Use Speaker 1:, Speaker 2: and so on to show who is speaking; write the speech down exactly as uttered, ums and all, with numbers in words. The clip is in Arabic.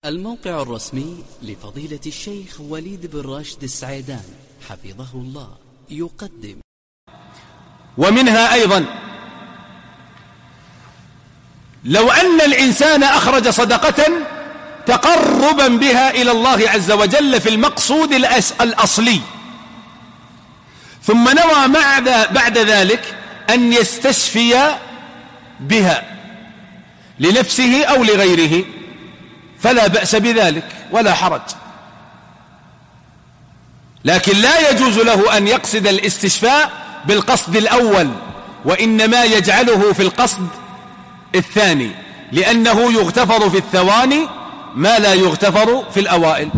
Speaker 1: الموقع الرسمي لفضيلة الشيخ وليد بن راشد السعيدان حفظه الله يقدم.
Speaker 2: ومنها أيضا لو أن الإنسان أخرج صدقة تقربا بها إلى الله عز وجل في المقصود الأصلي، ثم نوى بعد ذلك أن يستشفي بها لنفسه أو لغيره، فلا بأس بذلك ولا حرج، لكن لا يجوز له أن يقصد الاستشفاء بالقصد الأول، وإنما يجعله في القصد الثاني، لأنه يغتفر في الثواني ما لا يغتفر في الأوائل.